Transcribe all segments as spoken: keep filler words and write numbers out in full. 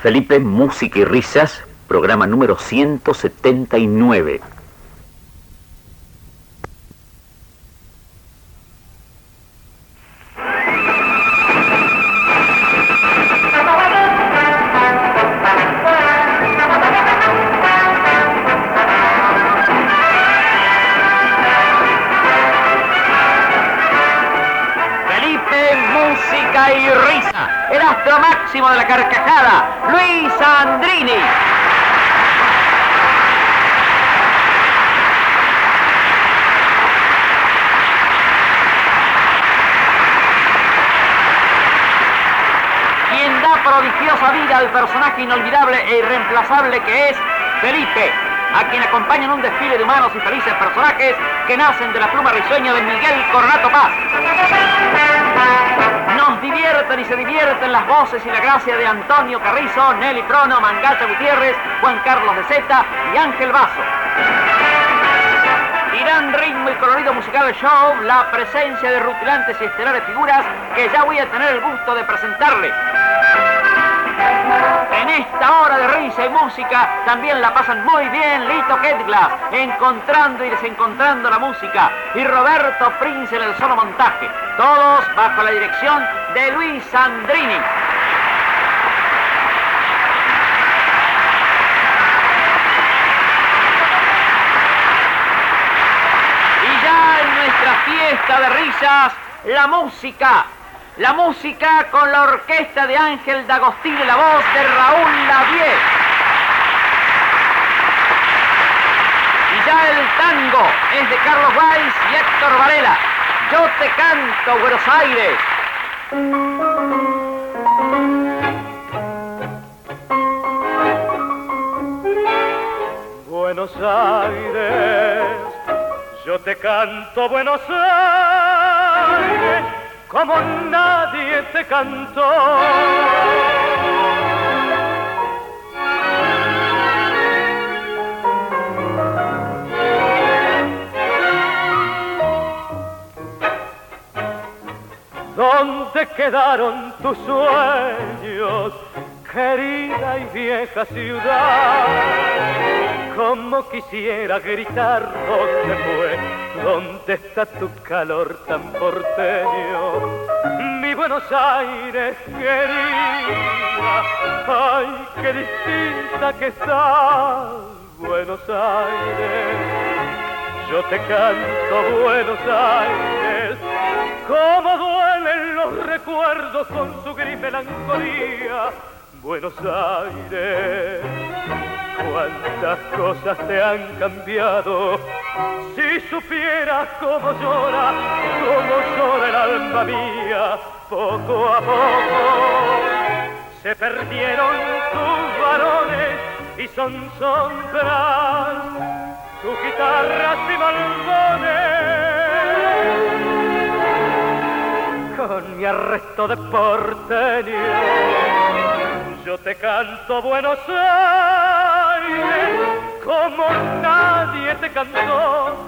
Felipe, música y risas, programa número ciento setenta y nueve. Y risa, el astro máximo de la carcajada, Luis Sandrini. Quien da prodigiosa vida al personaje inolvidable e irreemplazable que es Felipe, a quien acompañan un desfile de humanos y felices personajes que nacen de la pluma risueña de Miguel Cornato Paz. Nos divierten y se divierten las voces y la gracia de Antonio Carrizo, Nelly Prono, Mangacha Gutiérrez, Juan Carlos de Zeta y Ángel Basso. Irán ritmo y colorido musical del show, la presencia de rutilantes y estelares figuras que ya voy a tener el gusto de presentarles. En esta hora de risa y música también la pasan muy bien Lito Ketglas, encontrando y desencontrando la música, y Roberto Prince en el solo montaje, todos bajo la dirección de Luis Sandrini. Y ya en nuestra fiesta de risas, la música. La música con la orquesta de Ángel D'Agostino y la voz de Raúl Lavie. Y ya el tango es de Carlos Weiss y Héctor Varela. Yo te canto, Buenos Aires. Buenos Aires, yo te canto, Buenos Aires, como nadie te cantó. ¿Dónde quedaron tus sueños, querida y vieja ciudad? Como quisiera gritar dónde fue, dónde está tu calor tan porteño. Mi Buenos Aires querida, ay, qué distinta que estás, Buenos Aires. Yo te canto, Buenos Aires, cómo duelen los recuerdos con su gris melancolía, Buenos Aires. Cuántas cosas te han cambiado, si supieras cómo llora, cómo llora el alma mía, poco a poco se perdieron tus varones y son sombras, tus guitarras y malvones. Con mi arresto de porteño, yo te canto, Buenos Aires, como nadie te cantó.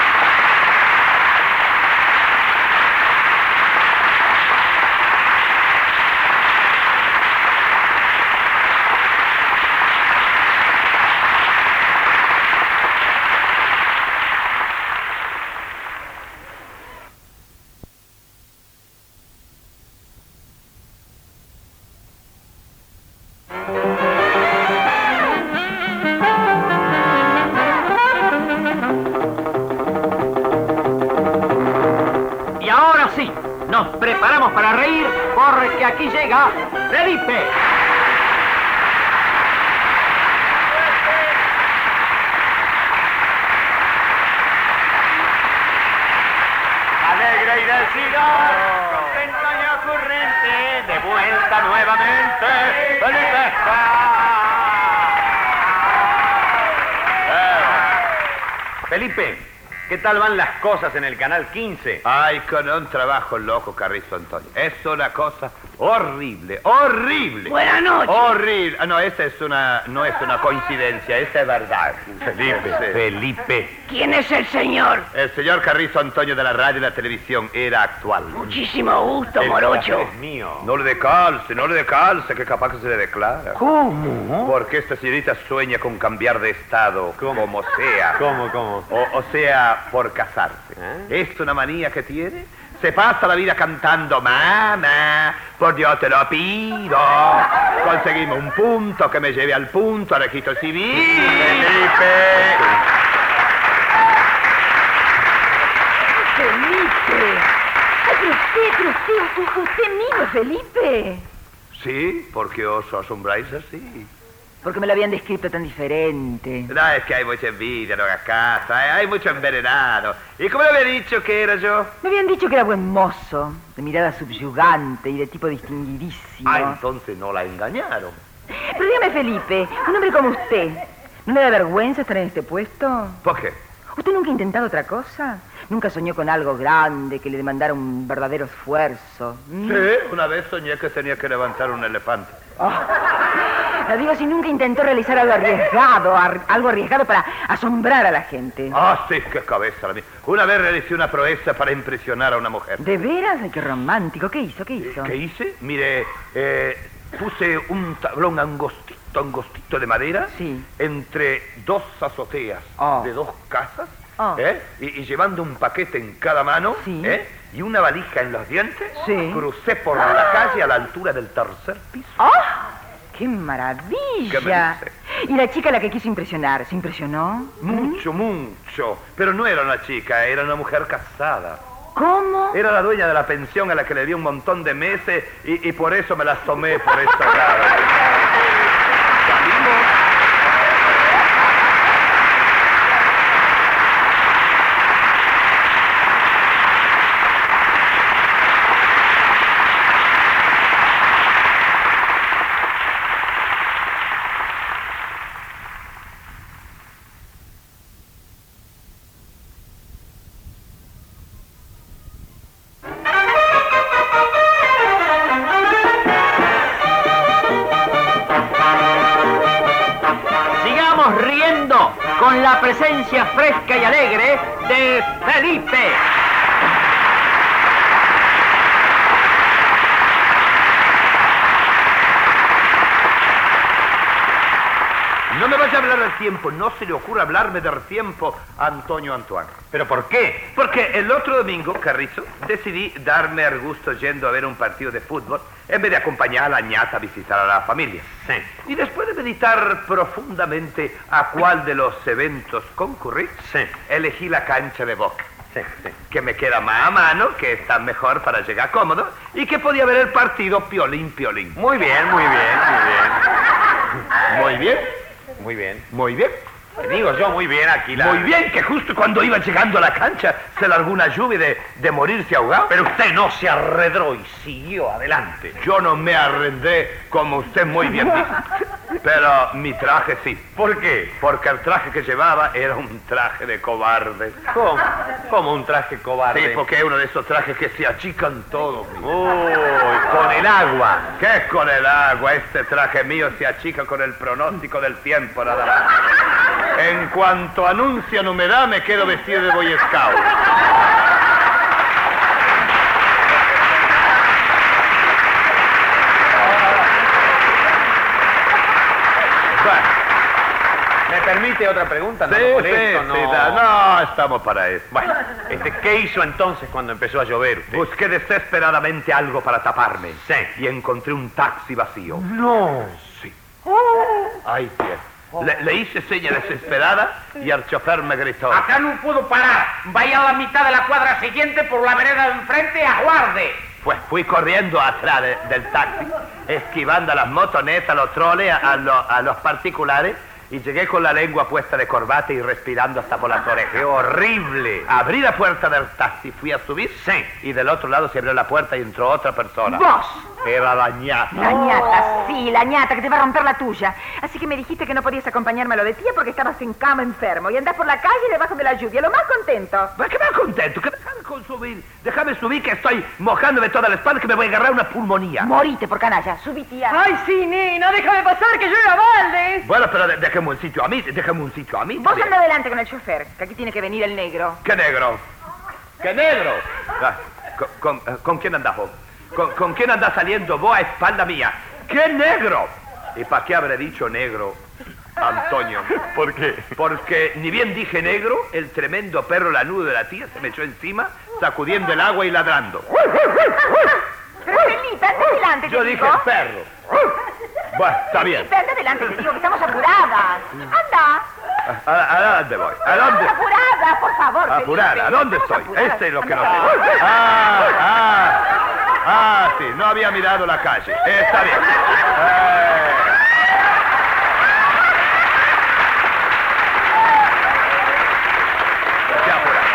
Nos preparamos para reír porque aquí llega Felipe. Alegre y decidida, contenta y ocurrente, de vuelta nuevamente, Felipe. Felipe, ¿Qué tal van las cosas en el Canal quince? Ay, con un trabajo loco, Carrizo Antonio. Es una cosa horrible, horrible. Buenas noches. Horrible. Ah, no, esa es una, no es una coincidencia, esa es verdad. Felipe, Sí. Felipe. ¿Quién es el señor? El señor Carrizo Antonio de la radio y la televisión era actual. Muchísimo gusto, El morocho. placer es mío. No le dé calce, no le dé calce, que capaz que se le declara. ¿Cómo? Porque esta señorita sueña con cambiar de estado, ¿Cómo? como sea. ¿Cómo, cómo? O, o sea, por casarse. ¿Eh? ¿Es una manía que tiene? Se pasa la vida cantando, mamá, por Dios te lo pido. Conseguimos un punto que me lleve al punto, registro civil. Felipe. Felipe. Ay, pero usted, pero usted, usted, usted mismo, Felipe. Sí, porque os asombráis así. Porque me lo habían descrito tan diferente. No, es que hay mucha envidia, no hagas caso, hay, hay mucho envenenado. ¿Y cómo le había dicho que era yo? Me habían dicho que era buen mozo, de mirada subyugante y de tipo distinguidísimo. Ah, entonces no la engañaron. Pero dígame, Felipe, un hombre como usted, ¿no le da vergüenza estar en este puesto? ¿Por qué? ¿Usted nunca ha intentado otra cosa? ¿Nunca soñó con algo grande que le demandara un verdadero esfuerzo? ¿Mm? Sí, una vez soñé que tenía que levantar un elefante. Lo digo, si nunca intentó realizar algo arriesgado, ar- algo arriesgado para asombrar a la gente. Ah, sí, qué cabeza la mía. Una vez realicé una proeza para impresionar a una mujer. ¿De veras? Ay, qué romántico. ¿Qué hizo? ¿Qué hizo? ¿Qué hice? Mire, eh, puse un tablón angostito, angostito de madera Sí. entre dos azoteas Oh. de dos casas, Oh. ¿eh? y, y llevando un paquete en cada mano, Sí. ¿eh? y una valija en los dientes, Sí. crucé por la calle a la altura del tercer piso. ¡Ah! ¡Qué maravilla! ¿Qué me dice? ¿Y la chica a la que quiso impresionar, se impresionó? Mucho, mucho. Pero no era una chica, era una mujer casada. ¿Cómo? Era la dueña de la pensión a la que le di un montón de meses y, y por eso me las tomé por esta lado. Salimos. Sigamos riendo con la presencia fresca y alegre de Felipe. No me vaya a hablar del tiempo, no se le ocurra hablarme del tiempo, Antonio Antoine. ¿Pero por qué? Porque el otro domingo, Carrizo, decidí darme el gusto yendo a ver un partido de fútbol en vez de acompañar a la ñata a visitar a la familia. Sí. Y después de meditar profundamente a cuál de los eventos concurrir, Sí. elegí la cancha de Boca, Sí, sí. que me queda más a mano, que está mejor para llegar cómodo y que podía ver el partido piolín, piolín. Muy bien, muy bien, muy Muy bien, bien. Muy bien. muy bien. Te digo yo muy bien aquí la... Muy bien, que justo cuando iba llegando a la cancha se largó una lluvia de, de morirse ahogado. Pero usted no se arredró y siguió adelante. Yo no me arrendé, como usted muy bien dijo. Pero mi traje sí. ¿Por qué? Porque el traje que llevaba era un traje de cobarde. ¿Cómo? ¿Cómo un traje cobarde? Sí, porque es uno de esos trajes que se achican todos. Uy, con el agua. ¿Qué es con el agua? Este traje mío se achica con el pronóstico del tiempo, nada más. En cuanto anuncian humedad, me quedo vestido de Boy Scout. Bueno, ¿Me permite otra pregunta? No, sí, por sí, esto, sí, no. da- no, estamos para eso. Bueno, este, ¿qué hizo entonces cuando empezó a llover usted? Busqué desesperadamente algo para taparme. Sí. Y encontré un taxi vacío. No. Sí. Ay, bien. Le, le hice seña desesperada y el chofer me gritó. Acá no puedo parar. Vaya a la mitad de la cuadra siguiente por la vereda de enfrente, aguarde. Pues fui corriendo atrás de- del taxi, esquivando a las motonetas, a los troles, a, a los- a los particulares, y llegué con la lengua puesta de corbata y respirando hasta por las orejas. ¡Qué horrible! Abrí la puerta del taxi, fui a subir, Sí. y del otro lado se abrió la puerta y entró otra persona. ¡Vos! Era la ñata. La ñata, sí, la ñata, que te va a romper la tuya. Así que me dijiste que no podías acompañarme a lo de tía porque estabas en cama enfermo y andás por la calle debajo de la lluvia, lo más contento. ¿Para qué me contento? Que déjame con subir, déjame subir que estoy mojándome toda la espalda que me voy a agarrar una pulmonía. Morite por canalla, subí, tía. Ay, sí, nena, déjame pasar que yo era Valdes. Bueno, pero de- déjame un sitio a mí, déjame un sitio a mí. Vos también. anda adelante con el chofer, que aquí tiene que venir el negro. ¿Qué negro? ¿Qué negro? Ah, ¿Con, con, eh, ¿con quién andás vos? ¿Con, ¿Con quién andás saliendo vos a espalda mía? ¿Qué negro? ¿Y para qué habré dicho negro, Antonio? ¿Por qué? Porque ni bien dije negro, el tremendo perro lanudo de la tía se me echó encima, sacudiendo el agua y ladrando. Pero Felipe, anda adelante, Yo te dije digo. perro. Bueno, está bien. Felipe, anda adelante, te digo que estamos apuradas. Anda. ¿A, a- a dónde voy? ¿A dónde? Estamos apuradas, por favor, Apurada, Felipe. ¿dónde Estamos estoy? apuradas. Este es lo que no Anda. sé. Ah, ah, ah, sí, no había mirado la calle. Está bien. Eh. Qué apurado.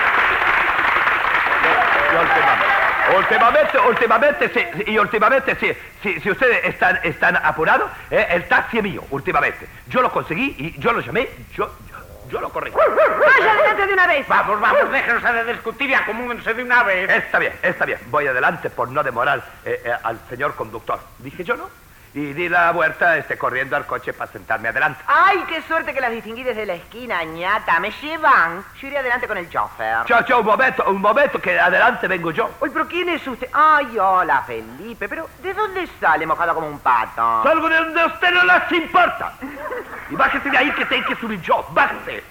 Y últimamente, últimamente, últimamente, sí, y últimamente, sí, sí, si ustedes están, están apurados, eh, el taxi es mío, últimamente. Yo lo conseguí y yo lo llamé, yo, yo, yo lo corrí. Vaya adelante de una vez. Vamos, vamos, déjenos de discutir y acomúdense de una vez. Está bien, está bien. Voy adelante por no demorar eh, eh, al señor conductor. Dije yo, ¿no? Y di la vuelta este, corriendo al coche para sentarme adelante. Ay, qué suerte que las distinguí desde la esquina, ñata. ¿Me llevan? Yo iré adelante con el chofer. Chao, chao, un momento, un momento, que adelante vengo yo. Uy, pero ¿quién es usted? Ay, hola, Felipe. Pero, ¿de dónde sale mojado como un pato? Salgo de donde a usted no les importa. Y bájese de ahí que tengo que subir yo. Bájese.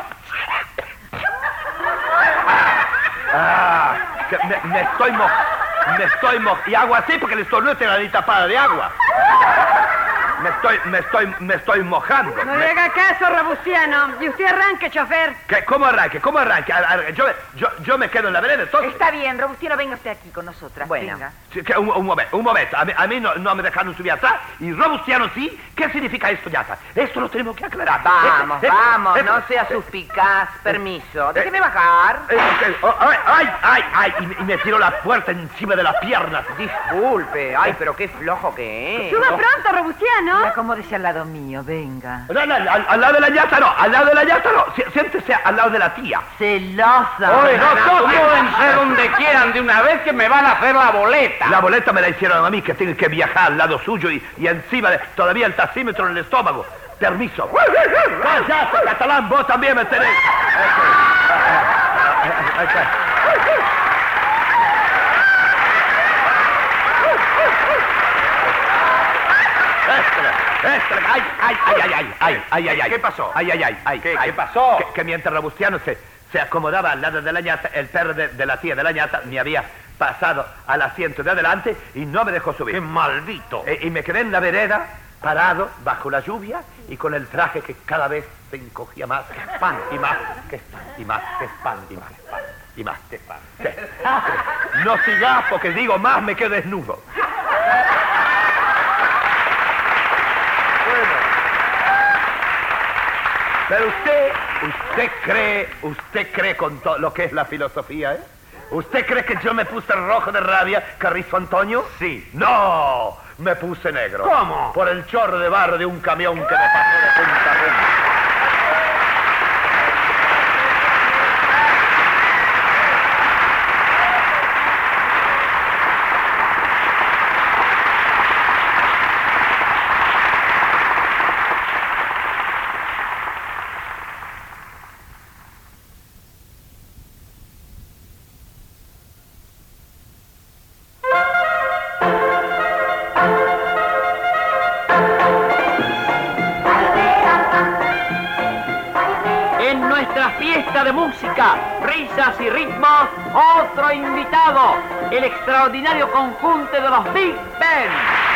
Ah, que me, me estoy mo... Me estoy mo... Y hago así porque el estornudo tiene la tapada de agua. Me estoy, me estoy, me estoy mojando. No Me- le haga caso, Robustiano. Y usted arranque, chofer. ¿Qué? ¿Cómo arranque? ¿Cómo arranque? Ar- ar- Yo, yo, yo me quedo en la vereda, entonces. Está bien, Robustiano, venga usted aquí con nosotras. Bueno. Venga. Sí, que un, un momento, un momento. A mí, a mí no, no me dejaron subir atrás y Robustiano sí. ¿Qué significa esto, Yata? Esto lo tenemos que aclarar. Vamos, Eh, eh, vamos, eh, no sea eh, suspicaz. Permiso. eh, Déjeme bajar. eh, eh, oh, ay, ay, ay, ay, y, me- y me tiró la puerta encima de las piernas. Disculpe. Ay, pero qué flojo que es. Suba pronto, Robustiano. Y acomódese al lado mío, venga. No, no, al, al lado de la llata no, al lado de la llata no. Si- Siéntese al lado de la tía. Celosa. Oye, no, acomódense donde quieran de una vez que me van a hacer la boleta. La boleta me la hicieron a mí, que tengo que viajar al lado suyo y, y encima de todavía el taxímetro en el estómago. Permiso. ¡Cállate, catalán! Vos también me tenés. Ahí está. Extra, extra. Ay, ay, ay, ay, ay, ay, ay, ay, ay. ¿Qué pasó? Ay, ay, ay, ay. ¿Qué- ay. qué pasó? Que, que mientras Robustiano se, se acomodaba al lado de la ñata, el perro de, de la tía de la ñata me había pasado al asiento de adelante y no me dejó subir. ¡Qué maldito! Eh, y me quedé en la vereda, parado, bajo la lluvia, y con el traje que cada vez se encogía más, que espanta, y más, que espanta, y más, que espanta, y más, que espanta, y más, que espanta. Sí. No sigas porque digo más, me quedo desnudo. Pero usted, usted cree, usted cree con todo lo que es la filosofía, ¿eh? ¿Usted cree que yo me puse rojo de rabia, Carrizo Antonio? Sí. No, me puse negro. ¿Cómo? Por el chorro de barro de un camión que me pasó de punta a punta. En nuestra fiesta de música, risas y ritmos, otro invitado, el extraordinario conjunto de los Big Ben.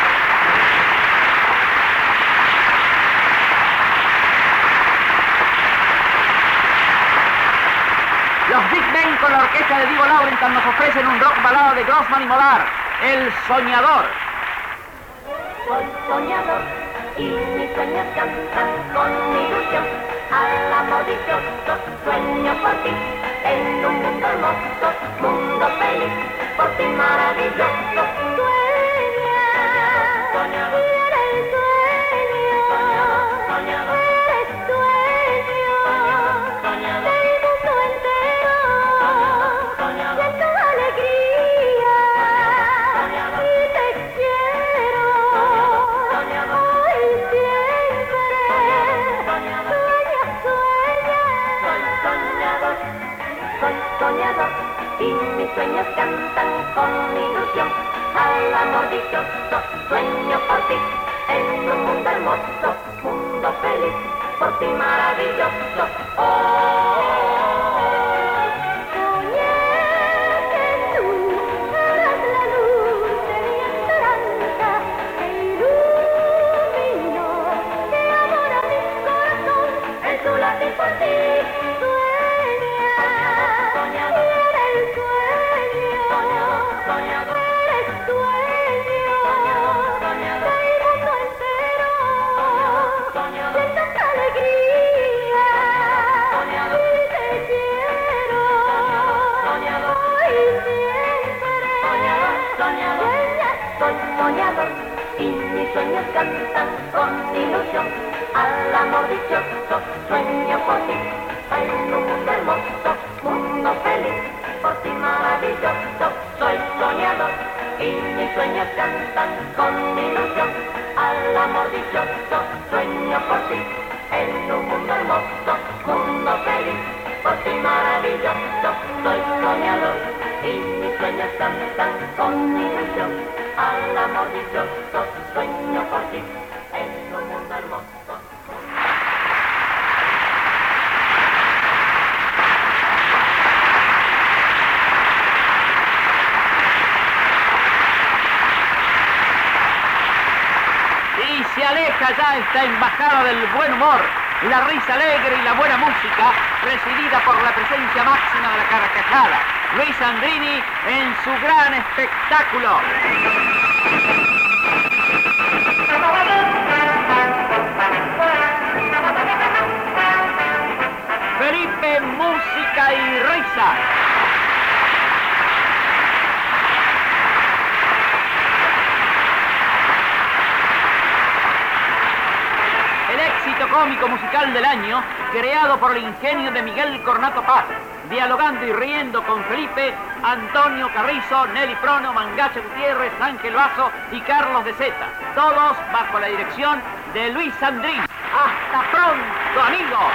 Los Big Ben con la orquesta de Diego Laurentan nos ofrecen un rock balada de Grossman y Molar, El Soñador. Soy soñador, y mis sueños cantan con ilusión. Al amor dichoso sueño por ti, en un mundo hermoso, mundo feliz, por ti maravilloso. Sueña, soñador, y eres sueño, soñador, eres sueño, soñador, del mundo entero, soñador, de tu alegría, soñador, y te quiero, soñador, hoy siempre, soñador, sueña, sueña, soy soñador, soy soñador, y mis sueños cantan con ilusión. Al amor dichoso sueño por ti, en un mundo hermoso, mundo feliz, por ti maravilloso. Oh, soñé que tú eras la luz de mi esperanza, que iluminó de amor a mi corazón, en su latir por ti. Sueña, soñador, y eres sueño, soñador, soñador, eres sueño, soñador, del mundo entero, soñador, de tanta alegría, soñador, y te quiero, soñador, hoy siempre, soñador, soñador, soy soñador, y mis sueños cantan con ilusión. Al amor dichoso sueño por ti, en un mundo hermoso, mundo feliz, por ti maravilloso. Soy soñador y mis sueños cantan con ilusión. Al amor dichoso sueño por ti, en un mundo hermoso, mundo feliz, por ti maravilloso. Soy soñador y mis sueños cantan con ilusión. Al amor dichoso sueño por ti, en un mundo hermoso. Se aleja ya esta embajada del buen humor, la risa alegre y la buena música, presidida por la presencia máxima de la carcajada, Luis Sandrini en su gran espectáculo. Felipe, música y risa. Cómico musical del año, creado por el ingenio de Miguel Cornato Paz, dialogando y riendo con Felipe, Antonio Carrizo, Nelly Prono, Mangacha Gutiérrez, Ángel Basso y Carlos de Zeta, todos bajo la dirección de Luis Sandrini. ¡Hasta pronto, amigos!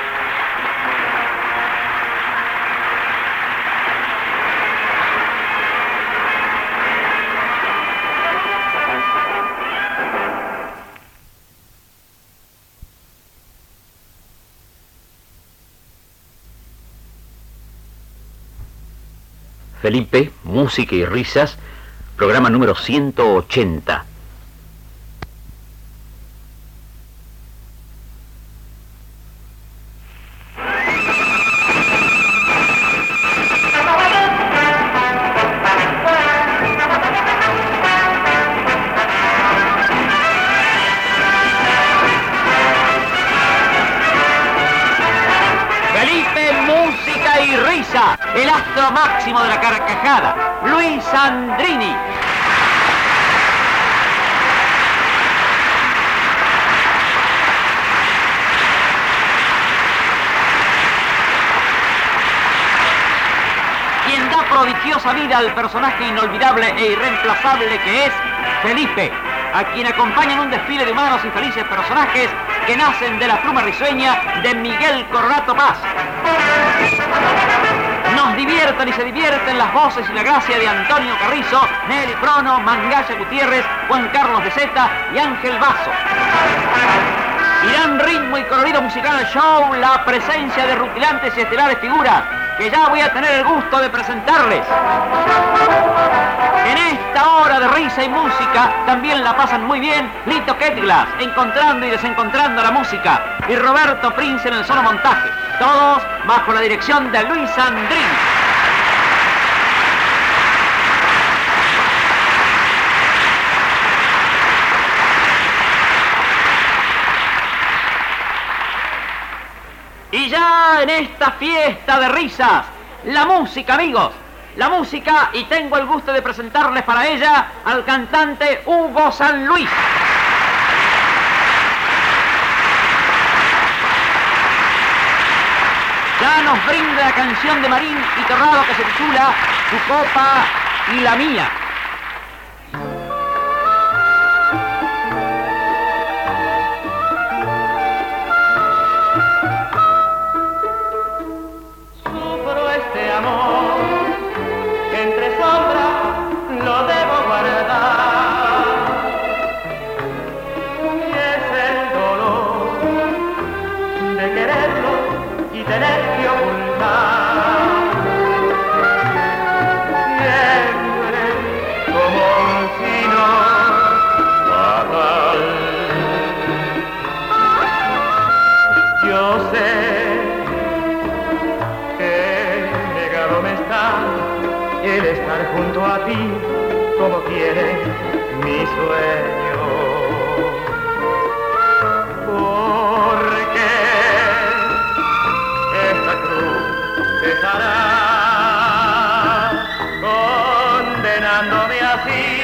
Felipe, música y risas, programa número ciento ochenta. El astro máximo de la carcajada, Luis Sandrini. Quien da prodigiosa vida al personaje inolvidable e irreemplazable que es Felipe, a quien acompañan un desfile de humanos y felices personajes que nacen de la pluma risueña de Miguel Cornato Paz. Nos divierten y se divierten las voces y la gracia de Antonio Carrizo, Nelly Prono, Mangacha Gutiérrez, Juan Carlos de Zeta y Ángel Basso. Y dan ritmo y colorido musical al show la presencia de rutilantes y estelares figuras que ya voy a tener el gusto de presentarles. En esta hora de risa y música también la pasan muy bien Lito Ketglas, encontrando y desencontrando la música, y Roberto Prince en el solo montaje, todos bajo la dirección de Luis Sandrini. Y ya en esta fiesta de risas, la música, amigos, la música, y tengo el gusto de presentarles para ella al cantante Hugo San Luis. Ya nos brinda la canción de Marín y Torrado que se titula Su copa y la mía. Sufro este amor que entre sombras lo debo guardar, y es el dolor de quererlo y tener que ocultar, siempre como un sino fatal. Yo sé que negado me está el estar junto a ti como quiere mi sueño, porque esta cruz cesará condenándome así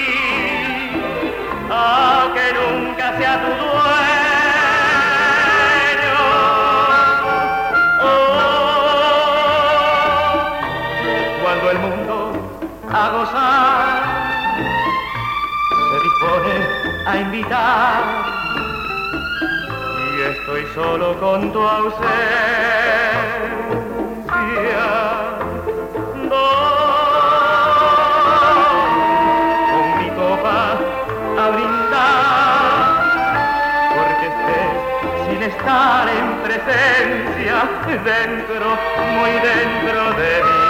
a que nunca sea tu dueño. Oh, cuando el mundo a gozar se dispone a invitar y estoy solo con tu ausencia, voy con mi copa a brindar, porque sé sin estar en presencia, dentro, muy dentro de mí.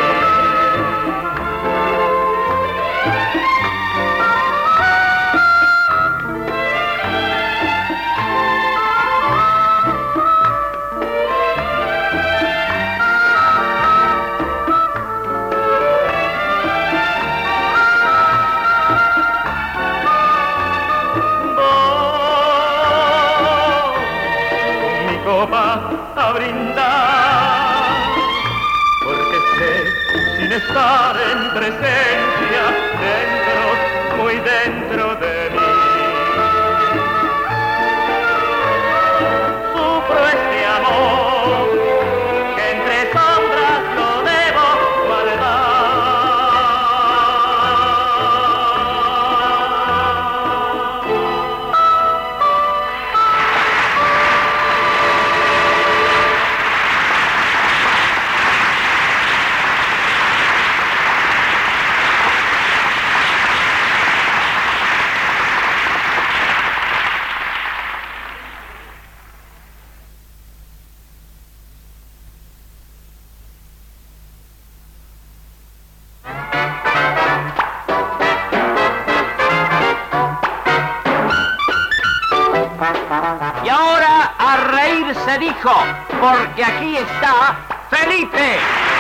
A brindar, porque sé sin estar en presencia, dentro, muy dentro de mí. Sufro este amor que entre sombras lo debo guardar. Y ahora a reír se dijo, porque aquí está Felipe.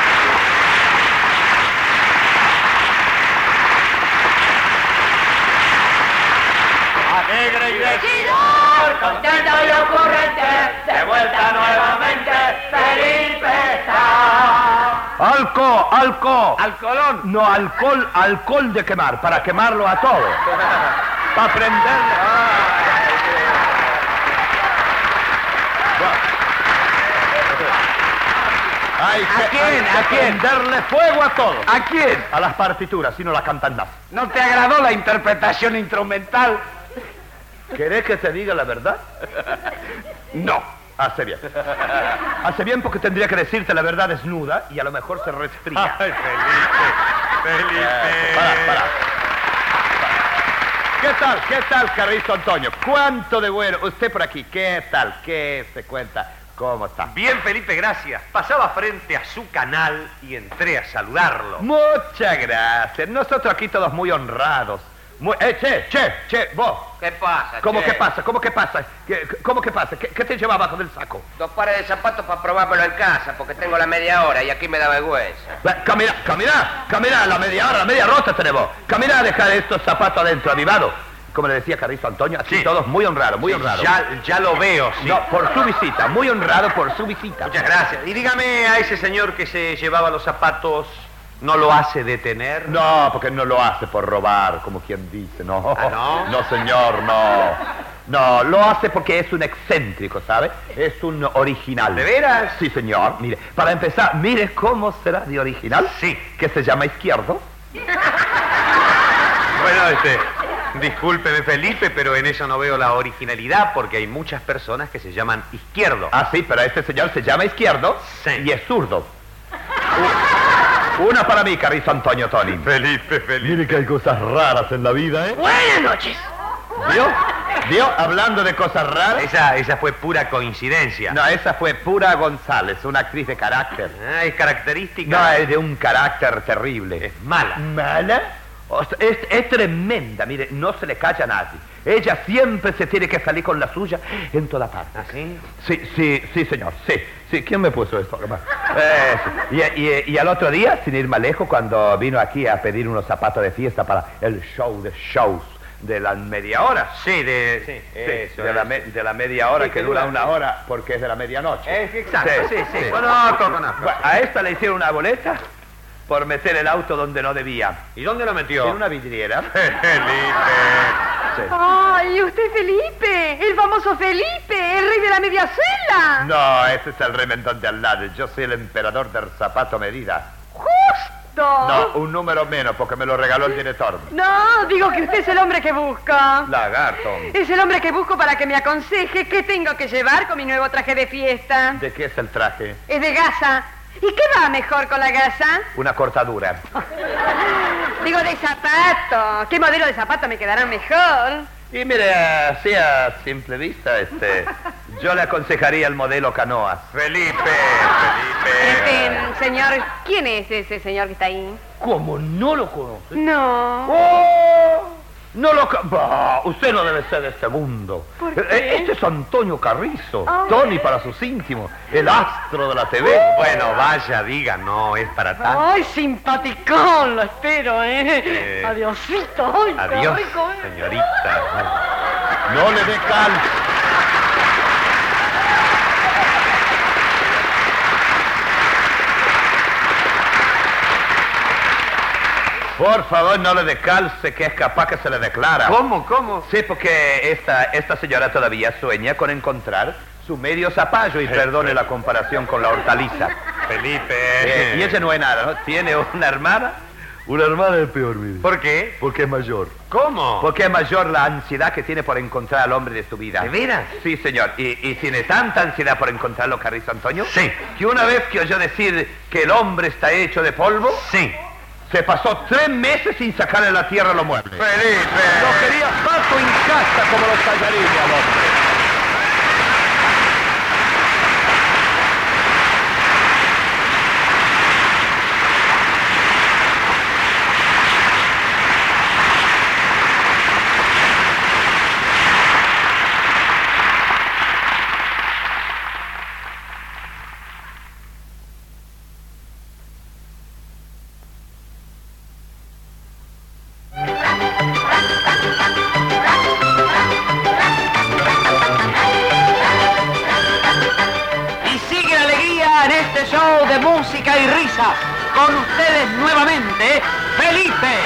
Alegre y vecino, contento y ocurrente, de vuelta nuevamente, Felipe está. ¡Alco, alco! Alcolón. No, alcohol, alcohol de quemar, para quemarlo a todo. Para prenderlo. Hay que, ¿A quién? hay que ¿A quién? prenderle fuego a todo. ¿A quién? A las partituras, si no las cantan más. ¿No te agradó la interpretación instrumental? ¿Querés que te diga la verdad? No. Hace bien. Hace bien porque tendría que decirte la verdad desnuda y a lo mejor se resfría. Ay, Felipe, Felipe. Eh, para, para. ¿Qué tal? ¿Qué tal, Carrizo Antonio? ¿Cuánto de bueno? Usted por aquí, ¿qué tal? ¿Qué se cuenta? ¿Cómo está? Bien, Felipe, gracias. Pasaba frente a su canal y entré a saludarlo. Muchas gracias. Nosotros aquí todos muy honrados. Muy... Eh, che, che, che, vos. ¿Qué pasa, ¿Cómo che? que pasa? ¿Cómo que pasa? ¿Qué, ¿Cómo que pasa? ¿Qué, qué te lleva abajo del saco? Dos pares de zapatos para probármelo en casa, porque tengo la media hora y aquí me da vergüenza. Va, Camina, camina, camina, la media hora, la media rota tenemos. Camina a dejar estos zapatos adentro, avivado. como le decía Carrizo Antonio, así Sí. todos muy honrados, muy Sí, honrados. Ya, ya lo veo, sí. No, por su visita, muy honrado por su visita. Muchas gracias. Y dígame a ese señor que se llevaba los zapatos, ¿no lo hace detener? No, porque no lo hace por robar, como quien dice, no. ¿Ah, no? No, señor, no. No, lo hace porque es un excéntrico, ¿sabe? Es un original. ¿De veras? Sí, señor. Mire, para empezar, mire cómo será de original. Sí. Que se llama Izquierdo. Bueno, este, discúlpeme, Felipe, pero en eso no veo la originalidad, porque hay muchas personas que se llaman Izquierdo. Ah, sí, pero este señor se llama Izquierdo Sí. y es zurdo. U- Una para mí, Carrizo Antonio Tony. Felipe, Felipe. Mire que hay cosas raras en la vida, ¿eh? Buenas noches. ¿Vio? ¿Vio? Hablando de cosas raras. Esa, esa fue pura coincidencia. No, esa fue Pura González, una actriz de carácter. Ah, es característica. No, es de un carácter terrible. Es mala. ¿Mala? O sea, es, es tremenda, mire, no se le calla a nadie. Ella siempre se tiene que salir con la suya en toda parte. ¿Ah, sí? Sí, sí, sí, señor, sí. Sí, ¿quién me puso esto? Eh, sí. y, y, y al otro día, sin ir más lejos, cuando vino aquí a pedir unos zapatos de fiesta para el show de shows de la media hora. Sí, de... Sí, Sí, eso, de, la eso. me- de la media hora Sí, que que dura dura- una hora porque es de la medianoche. Es exacto, sí, sí. Conozco, conozco. Bueno, a esta le hicieron una boleta por meter el auto donde no debía. ¿Y dónde lo metió? En una vidriera. Felipe. Sí. ¡Ay, usted Felipe! ¡El famoso Felipe! ¡El rey de la mediacela! No, ese es el remendón de al lado. Yo soy el emperador del zapato medida. ¡Justo! No, un número menos porque me lo regaló el director. No, digo que usted es el hombre que busco. Lagarto. Es el hombre que busco para que me aconseje qué tengo que llevar con mi nuevo traje de fiesta. ¿De qué es el traje? Es de gasa. ¿Y qué va mejor con la gasa? Una cortadura. Digo, de zapato. ¿Qué modelo de zapato me quedará mejor? Y mire, así a simple vista, este, yo le aconsejaría el modelo Canoas. Felipe, Felipe. Este, señor, ¿quién es ese señor que está ahí? ¿Cómo no lo conoce? No. ¡Oh! No lo... ca- Bah, usted no debe ser de este mundo. ¿Por Eh, qué? Este es Antonio Carrizo, Oh. Tony para sus íntimos, el astro de la T V. Bueno, vaya, diga, no es para tanto. Ay, simpaticón, lo espero, ¿eh? Eh, Adiosito. Ay, qué Adiós, rico, ¿eh? señorita. No le dé cal. Por favor, no le dé calce, que es capaz que se le declara. ¿Cómo, cómo? Sí, porque esta, esta señora todavía sueña con encontrar su medio zapallo, y perdone la comparación con la hortaliza. Felipe. Eh, y ese no es nada, ¿no? Tiene una hermana. Una hermana es peor, mire. ¿Por qué? Porque es mayor. ¿Cómo? Porque es mayor la ansiedad que tiene por encontrar al hombre de su vida. ¿De veras? Sí, señor. Y, y tiene tanta ansiedad por encontrarlo, Carrizo Antonio. Sí. Que una vez que oyó decir que el hombre está hecho de polvo, Sí. se pasó tres meses sin sacarle la tierra a los muebles. Felipe. Lo quería pato en casa como los tallarines al hombre. Y sigue la alegría en este show de música y risas. Con ustedes nuevamente, Felipe.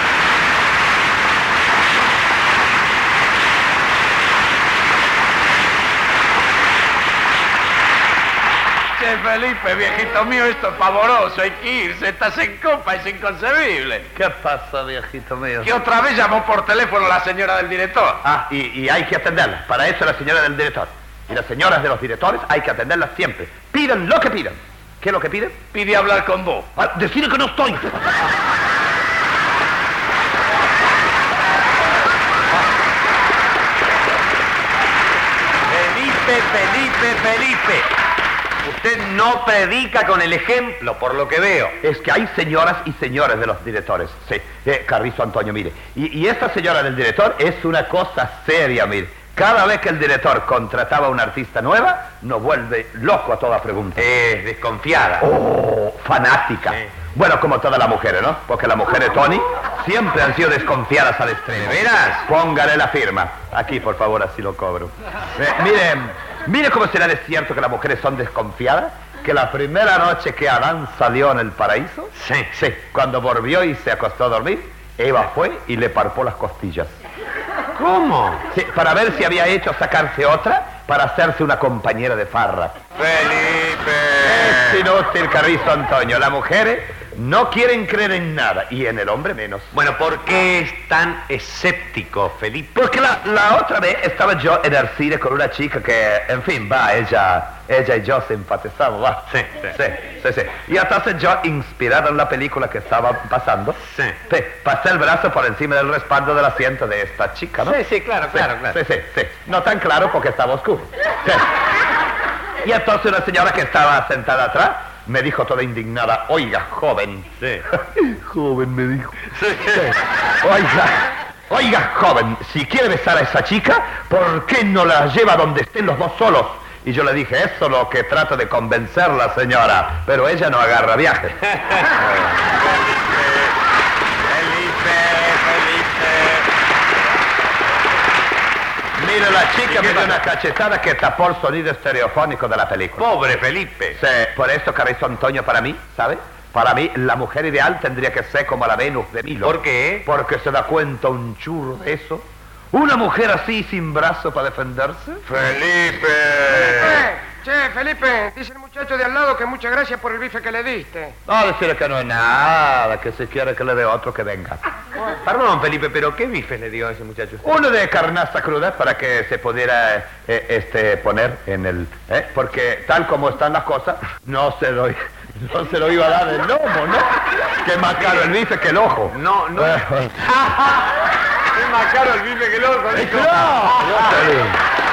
Che, Felipe, viejito mío, esto es pavoroso, hay que irse, estás en copa, es inconcebible. ¿Qué pasa, viejito mío? Que otra vez llamó por teléfono la señora del director. Ah, y, y hay que atenderla. Para eso es la señora del director. Y las señoras de los directores hay que atenderlas siempre. Pidan lo que pidan. ¿Qué es lo que piden? Pide hablar con vos. Ah, decirle que no estoy. Felipe, Felipe, Felipe. Usted no predica con el ejemplo, por lo que veo. Es que hay señoras y señores de los directores. Sí, eh, Carrizo Antonio, mire. Y, y esta señora del director es una cosa seria, mire. Cada vez que el director contrataba a una artista nueva, nos vuelve loco a toda pregunta. Es desconfiada. Oh, fanática. Sí. Bueno, como todas las mujeres, ¿no? Porque las mujeres, Tony, siempre han sido desconfiadas al extremo. ¿De veras? Póngale la firma. Aquí, por favor, así lo cobro. Eh, mire, mire cómo será de cierto que las mujeres son desconfiadas. Que la primera noche que Adán salió en el paraíso, sí, sí, cuando volvió y se acostó a dormir, Eva fue y le palpó las costillas. ¿Cómo? Sí, para ver si había hecho sacarse otra para hacerse una compañera de farra. Felipe. Es inútil, Carrizo Antonio. Las mujeres no quieren creer en nada y en el hombre menos. Bueno, ¿por qué es tan escéptico, Felipe? Porque la, la otra vez estaba yo en el cine con una chica que, en fin, va, ella, ella y yo simpatizamos, va. Sí, sí. Sí, sí, sí. Y entonces yo, inspirado en la película que estaba pasando, sí, sí, pasé el brazo por encima del respaldo del asiento de esta chica, ¿no? Sí, sí, claro, Sí, claro, claro. Sí, sí, sí. No tan claro porque estaba oscuro. Sí. Y entonces una señora que estaba sentada atrás me dijo toda indignada, oiga, joven. Sí. Joven, me dijo. Sí. Sí. Oiga, oiga, joven, si quiere besar a esa chica, ¿por qué no la lleva donde estén los dos solos? Y yo le dije, eso es lo que trato de convencerla, señora, pero ella no agarra viaje. Mira, la chica me dio una cachetada que tapó el sonido estereofónico de la película. Pobre Felipe. Sí, por eso, Carrizo Antonio, para mí, ¿sabe? Para mí, la mujer ideal tendría que ser como la Venus de Milo. ¿Por qué? Porque se da cuenta un churro de eso. Una mujer así, sin brazo para defenderse. Felipe. Che, Felipe, dice el muchacho de al lado que muchas gracias por el bife que le diste. No, decirle que no es nada, que si quiere que le dé otro que venga. Perdón, Felipe, pero ¿qué bife le dio a ese muchacho? Uno de carnaza cruda para que se pudiera eh, este, poner en el... ¿eh? Porque tal como están las cosas, no se lo, no se lo iba a dar el lomo, ¿no? Que más caro el bife que el ojo. No, no. Es más caro el bife que el ojo, dijo. ¡Claro! Yo te digo.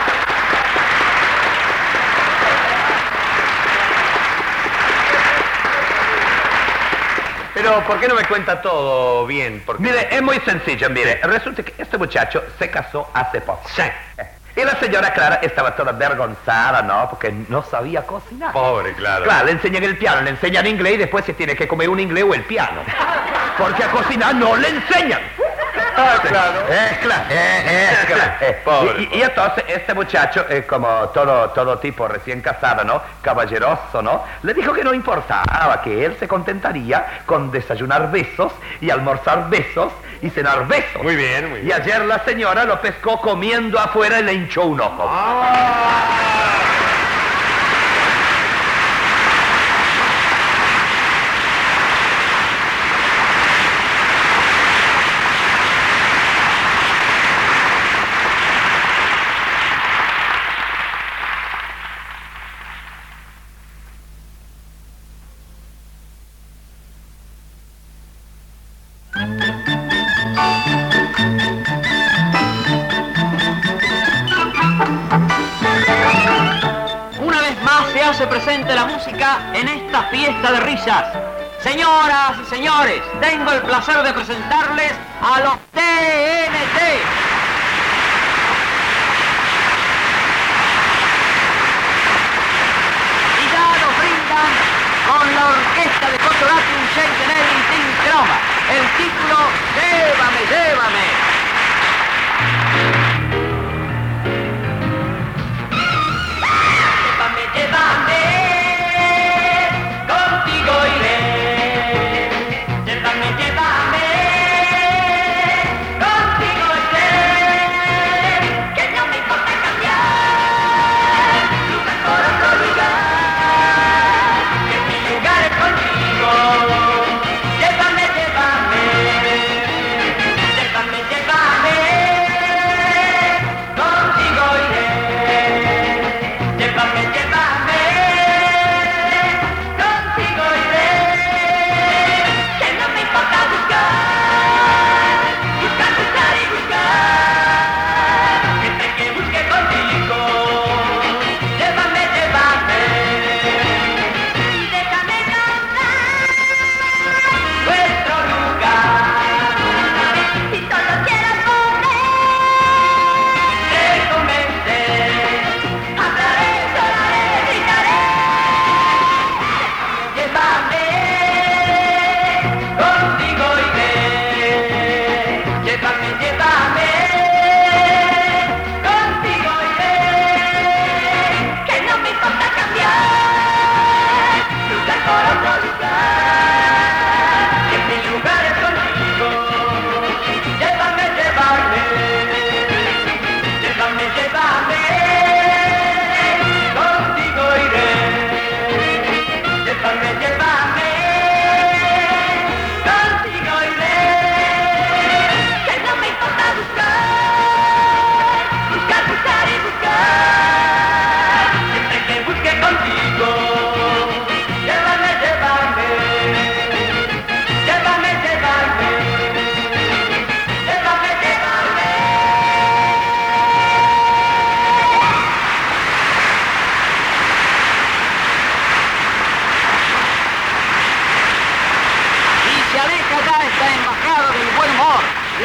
Pero, ¿por qué no me cuenta todo bien? Porque Mire, es muy sencillo, mire. Resulta que este muchacho se casó hace poco. Sí. Y la señora Clara estaba toda avergonzada, ¿no? Porque no sabía cocinar. Pobre, claro. Claro, le enseñan el piano, le enseñan inglés y después se tiene que comer un inglés o el piano. Porque a cocinar no le enseñan. Ah, claro. Es claro, eh, es claro. Eh, Pobre, y, y, y entonces este muchacho, eh, como todo, todo tipo recién casado, ¿no? Caballeroso, ¿no? Le dijo que no importaba, que él se contentaría con desayunar besos y almorzar besos y cenar besos. Muy bien, muy bien. Y ayer la señora lo pescó comiendo afuera y le hinchó un ojo. Una vez más se hace presente la música en esta fiesta de risas. Señoras y señores, tengo el placer de presentarles a los T N T. Y ya nos brindan con la orquesta de Cotoratum Centenary Tin Croma el título Llévame, llévame. Llévame, contigo iré. Llévame, llévame, contigo iré. Que no me importa cambiar lugar por otro lugar. Que mi lugar es contigo. Llévame, llévame, llévame, llévame.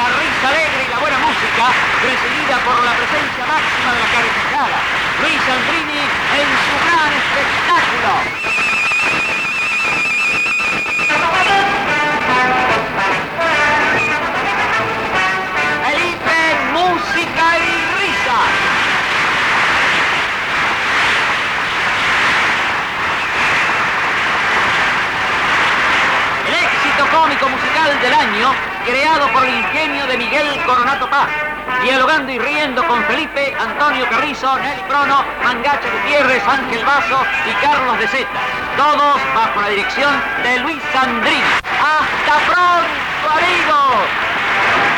la risa alegre y la buena música, precedida por la presencia máxima de la carcajada. Luis Sandrini en su gran espectáculo. Felipe, música y risa. El éxito cómico musical del año, creado por el ingenio de Miguel Coronato Paz, dialogando y riendo con Felipe, Antonio Carrizo, Nelly Prono, Mangacha Gutiérrez, Ángel Basso y Carlos de Zeta, todos bajo la dirección de Luis Sandrini. ¡Hasta pronto, amigos!